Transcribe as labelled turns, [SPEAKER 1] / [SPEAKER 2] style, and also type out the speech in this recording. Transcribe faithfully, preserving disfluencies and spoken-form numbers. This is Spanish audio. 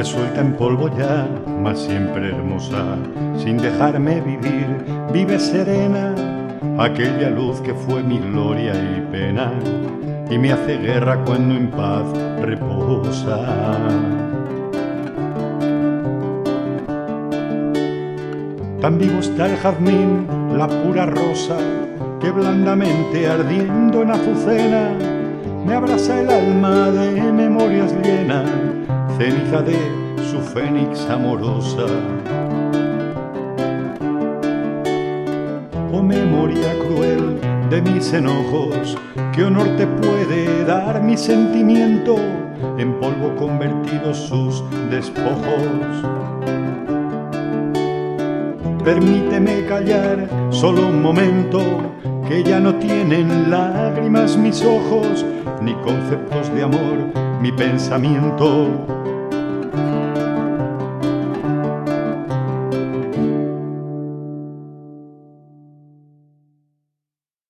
[SPEAKER 1] resuelta en polvo ya, mas siempre hermosa, sin dejarme vivir, vive serena, aquella luz que fue mi gloria y pena, y me hace guerra cuando en paz reposa. Tan vivo está el jazmín, la pura rosa, que blandamente ardiendo en azucena, me abraza el alma de memorias llena, ceniza de su fénix amorosa. Oh memoria cruel de mis enojos, ¿qué honor te puede dar mi sentimiento? En polvo convertidos sus despojos. Permíteme callar solo un momento, que ya no tienen lágrimas mis ojos, ni conceptos de amor mi pensamiento.